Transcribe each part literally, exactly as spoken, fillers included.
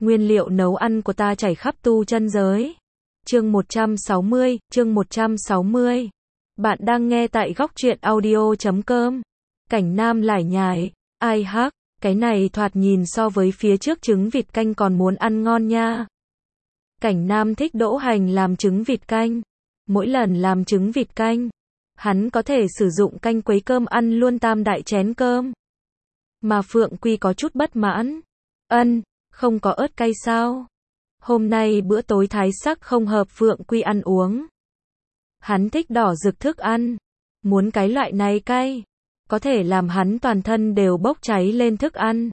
Nguyên liệu nấu ăn của ta chảy khắp tu chân giới. Chương một trăm sáu mươi, chương một trăm sáu mươi. Bạn đang nghe tại góc truyện audio chấm com. Cảnh Nam lải nhải, ai hắc, cái này thoạt nhìn so với phía trước trứng vịt canh còn muốn ăn ngon nha. Cảnh Nam thích Đỗ Hành làm trứng vịt canh. Mỗi lần làm trứng vịt canh, hắn có thể sử dụng canh quấy cơm ăn luôn tam đại chén cơm. Mà Phượng Quy có chút bất mãn. Ân, không có ớt cay sao? Hôm nay bữa tối thái sắc không hợp Phượng Quy ăn uống. Hắn thích đỏ rực thức ăn. Muốn cái loại này cay, có thể làm hắn toàn thân đều bốc cháy lên thức ăn.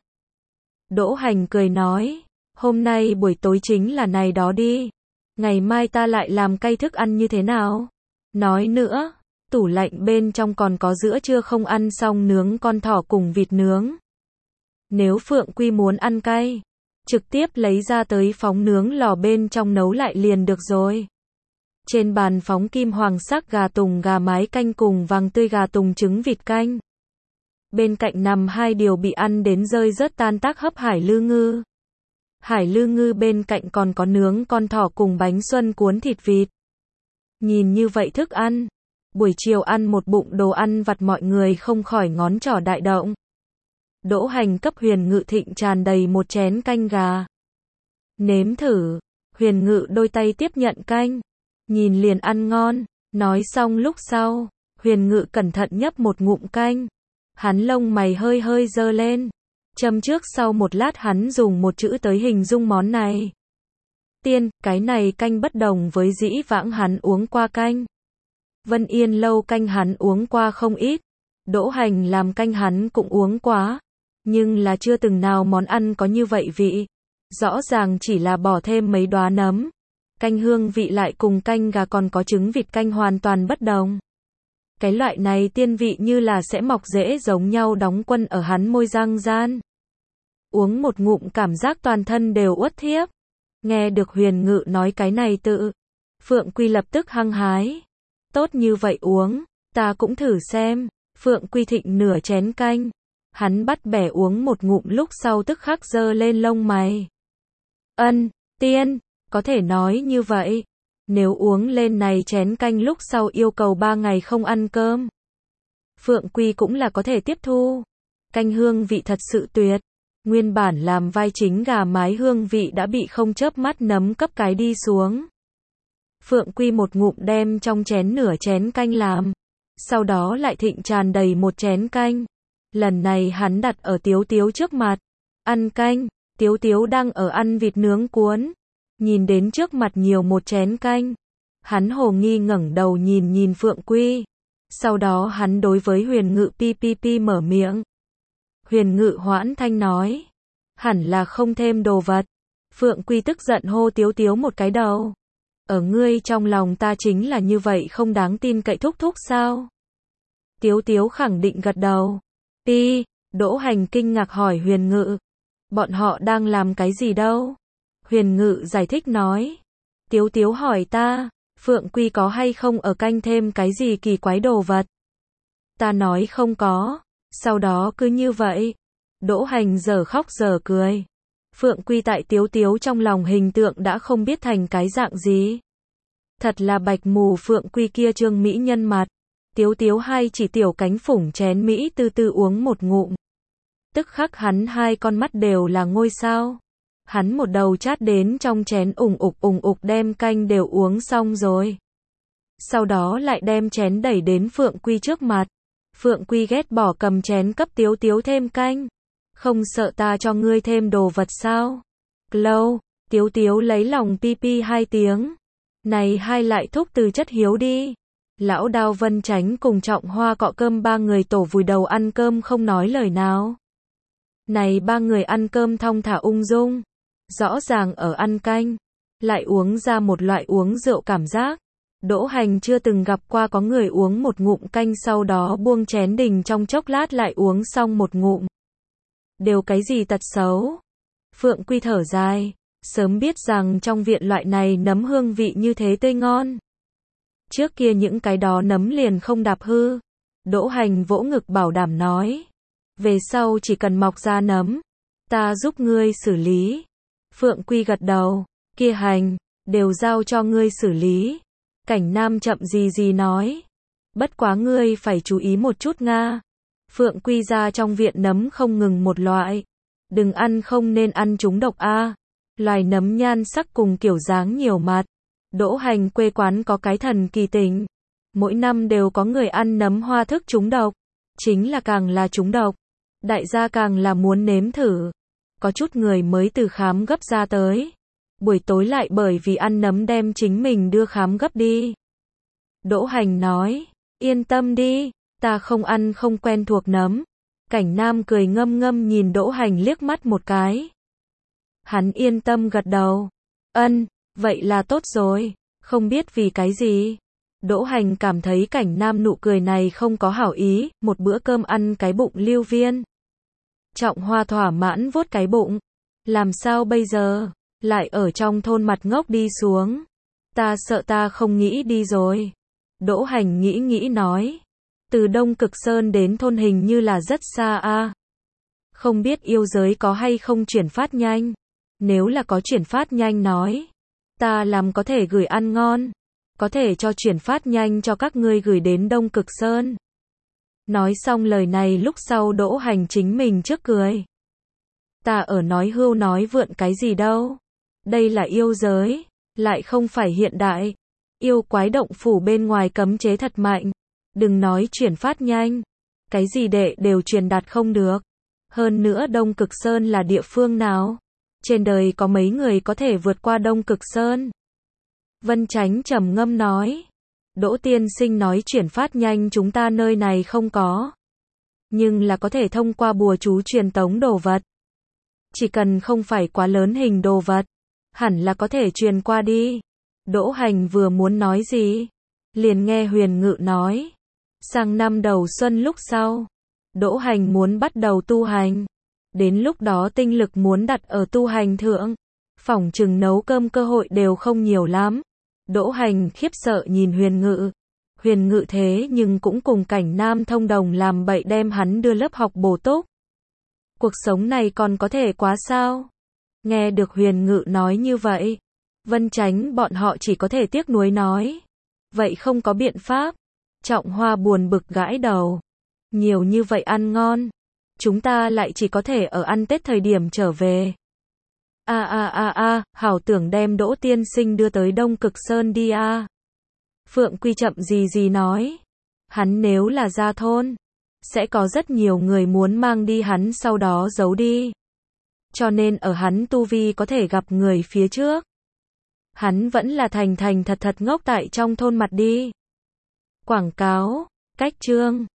Đỗ Hành cười nói, hôm nay buổi tối chính là này đó đi. Ngày mai ta lại làm cay thức ăn như thế nào? Nói nữa, tủ lạnh bên trong còn có giữa trưa không ăn xong nướng con thỏ cùng vịt nướng. Nếu Phượng Quy muốn ăn cay, trực tiếp lấy ra tới phóng nướng lò bên trong nấu lại liền được rồi. Trên bàn phóng kim hoàng sắc gà tùng gà mái canh cùng vàng tươi gà tùng trứng vịt canh. Bên cạnh nằm hai điều bị ăn đến rơi rớt tan tác hấp hải lư ngư. Hải lư ngư bên cạnh còn có nướng con thỏ cùng bánh xuân cuốn thịt vịt. Nhìn như vậy thức ăn, buổi chiều ăn một bụng đồ ăn vặt mọi người không khỏi ngón trỏ đại động. Đỗ Hành cấp Huyền Ngự thịnh tràn đầy một chén canh gà. Nếm thử, Huyền Ngự đôi tay tiếp nhận canh, nhìn liền ăn ngon, nói xong lúc sau, Huyền Ngự cẩn thận nhấp một ngụm canh. Hắn lông mày hơi hơi dơ lên. Châm trước sau một lát hắn dùng một chữ tới hình dung món này. Tiên, cái này canh bất đồng với dĩ vãng hắn uống qua canh. Vân Yên lâu canh hắn uống qua không ít. Đỗ Hành làm canh hắn cũng uống quá. Nhưng là chưa từng nào món ăn có như vậy vị. Rõ ràng chỉ là bỏ thêm mấy đóa nấm. Canh hương vị lại cùng canh gà còn có trứng vịt canh hoàn toàn bất đồng. Cái loại này tiên vị như là sẽ mọc rễ giống nhau đóng quân ở hắn môi răng gian. Uống một ngụm cảm giác toàn thân đều uất thiếp. Nghe được Huyền Ngự nói cái này tự. Phượng Quy lập tức hăng hái. Tốt như vậy uống, ta cũng thử xem. Phượng Quy thịnh nửa chén canh. Hắn bắt bẻ uống một ngụm lúc sau tức khắc giơ lên lông mày. Ân, tiên, có thể nói như vậy. Nếu uống lên này chén canh lúc sau yêu cầu ba ngày không ăn cơm. Phượng Quy cũng là có thể tiếp thu. Canh hương vị thật sự tuyệt. Nguyên bản làm vai chính gà mái hương vị đã bị không chớp mắt nấm cấp cái đi xuống. Phượng Quy một ngụm đem trong chén nửa chén canh làm. Sau đó lại thịnh tràn đầy một chén canh. Lần này hắn đặt ở Tiếu Tiếu trước mặt. Ăn canh, Tiếu Tiếu đang ở ăn vịt nướng cuốn. Nhìn đến trước mặt nhiều một chén canh. Hắn hồ nghi ngẩng đầu nhìn nhìn Phượng Quy. Sau đó hắn đối với Huyền Ngự pi pi pi mở miệng. Huyền Ngự hoãn thanh nói. Hẳn là không thêm đồ vật. Phượng Quy tức giận hô Tiếu Tiếu một cái đầu. Ở ngươi trong lòng ta chính là như vậy không đáng tin cậy thúc thúc sao? Tiếu Tiếu khẳng định gật đầu. Pi, Đỗ Hành kinh ngạc hỏi Huyền Ngự. Bọn họ đang làm cái gì đâu? Huyền Ngự giải thích nói. Tiếu Tiếu hỏi ta, Phượng Quy có hay không ở canh thêm cái gì kỳ quái đồ vật? Ta nói không có. Sau đó cứ như vậy. Đỗ Hành giờ khóc giờ cười. Phượng Quy tại Tiếu Tiếu trong lòng hình tượng đã không biết thành cái dạng gì. Thật là bạch mù Phượng Quy kia trương mỹ nhân mặt. Tiếu Tiếu hai chỉ tiểu cánh phủng chén mỹ tư tư uống một ngụm. Tức khắc hắn hai con mắt đều là ngôi sao. Hắn một đầu chát đến trong chén ủng ục ủng ục đem canh đều uống xong rồi. Sau đó lại đem chén đẩy đến Phượng Quy trước mặt. Phượng Quy ghét bỏ cầm chén cấp Tiếu Tiếu thêm canh. Không sợ ta cho ngươi thêm đồ vật sao? Lâu, Tiếu Tiếu lấy lòng pi pi hai tiếng. Này hai lại thúc từ chất hiếu đi. Lão Đao Vân Chánh cùng Trọng Hoa cọ cơm ba người tổ vùi đầu ăn cơm không nói lời nào. Này ba người ăn cơm thong thả ung dung. Rõ ràng ở ăn canh. Lại uống ra một loại uống rượu cảm giác. Đỗ Hành chưa từng gặp qua có người uống một ngụm canh sau đó buông chén đình trong chốc lát lại uống xong một ngụm. Đều cái gì tật xấu? Phượng Quy thở dài. Sớm biết rằng trong viện loại này nấm hương vị như thế tươi ngon. Trước kia những cái đó nấm liền không đạp hư. Đỗ Hành vỗ ngực bảo đảm nói. Về sau chỉ cần mọc ra nấm. Ta giúp ngươi xử lý. Phượng Quy gật đầu. Kia hành, đều giao cho ngươi xử lý. Cảnh Nam chậm gì gì nói. Bất quá ngươi phải chú ý một chút nga. Phượng Quy ra trong viện nấm không ngừng một loại. Đừng ăn, không nên ăn chúng độc a. Loài nấm nhan sắc cùng kiểu dáng nhiều mặt. Đỗ Hành quê quán có cái thần kỳ tình. Mỗi năm đều có người ăn nấm hoa thức trúng độc. Chính là càng là trúng độc, đại gia càng là muốn nếm thử. Có chút người mới từ khám gấp ra tới. Buổi tối lại bởi vì ăn nấm đem chính mình đưa khám gấp đi. Đỗ Hành nói, yên tâm đi, ta không ăn không quen thuộc nấm. Cảnh Nam cười ngâm ngâm nhìn Đỗ Hành liếc mắt một cái. Hắn yên tâm gật đầu. Ân, vậy là tốt rồi, không biết vì cái gì. Đỗ Hành cảm thấy Cảnh Nam nụ cười này không có hảo ý, một bữa cơm ăn cái bụng lưu viên. Trọng Hoa thỏa mãn vuốt cái bụng. Làm sao bây giờ, lại ở trong thôn mặt ngốc đi xuống. Ta sợ ta không nghĩ đi rồi. Đỗ Hành nghĩ nghĩ nói. Từ Đông Cực Sơn đến thôn hình như là rất xa a. Không biết yêu giới có hay không chuyển phát nhanh. Nếu là có chuyển phát nhanh nói, ta làm có thể gửi ăn ngon. Có thể cho chuyển phát nhanh cho các ngươi gửi đến Đông Cực Sơn. Nói xong lời này lúc sau Đỗ Hành chính mình trước cười. Ta ở nói hưu nói vượn cái gì đâu. Đây là yêu giới, lại không phải hiện đại. Yêu quái động phủ bên ngoài cấm chế thật mạnh. Đừng nói chuyển phát nhanh. Cái gì đệ đều truyền đạt không được. Hơn nữa Đông Cực Sơn là địa phương nào? Trên đời có mấy người có thể vượt qua Đông Cực Sơn? Vân Chánh trầm ngâm nói. Đỗ tiên sinh nói chuyển phát nhanh chúng ta nơi này không có. Nhưng là có thể thông qua bùa chú truyền tống đồ vật. Chỉ cần không phải quá lớn hình đồ vật, hẳn là có thể truyền qua đi. Đỗ Hành vừa muốn nói gì, liền nghe Huyền Ngự nói. Sang năm đầu xuân lúc sau, Đỗ Hành muốn bắt đầu tu hành. Đến lúc đó tinh lực muốn đặt ở tu hành thượng. Phỏng chừng nấu cơm cơ hội đều không nhiều lắm. Đỗ Hành khiếp sợ nhìn Huyền Ngự. Huyền Ngự thế nhưng cũng cùng Cảnh Nam thông đồng làm bậy đem hắn đưa lớp học bổ túc. Cuộc sống này còn có thể quá sao? Nghe được Huyền Ngự nói như vậy, Vân Chánh bọn họ chỉ có thể tiếc nuối nói. Vậy không có biện pháp. Trọng Hoa buồn bực gãi đầu. Nhiều như vậy ăn ngon. Chúng ta lại chỉ có thể ở ăn Tết thời điểm trở về. A a a a, hảo tưởng đem Đỗ tiên sinh đưa tới Đông Cực Sơn đi a. À. Phượng Quy chậm gì gì nói. Hắn nếu là ra thôn, sẽ có rất nhiều người muốn mang đi hắn sau đó giấu đi. Cho nên ở hắn tu vi có thể gặp người phía trước. Hắn vẫn là thành thành thật thật ngốc tại trong thôn mặt đi. Quảng cáo, cách chương.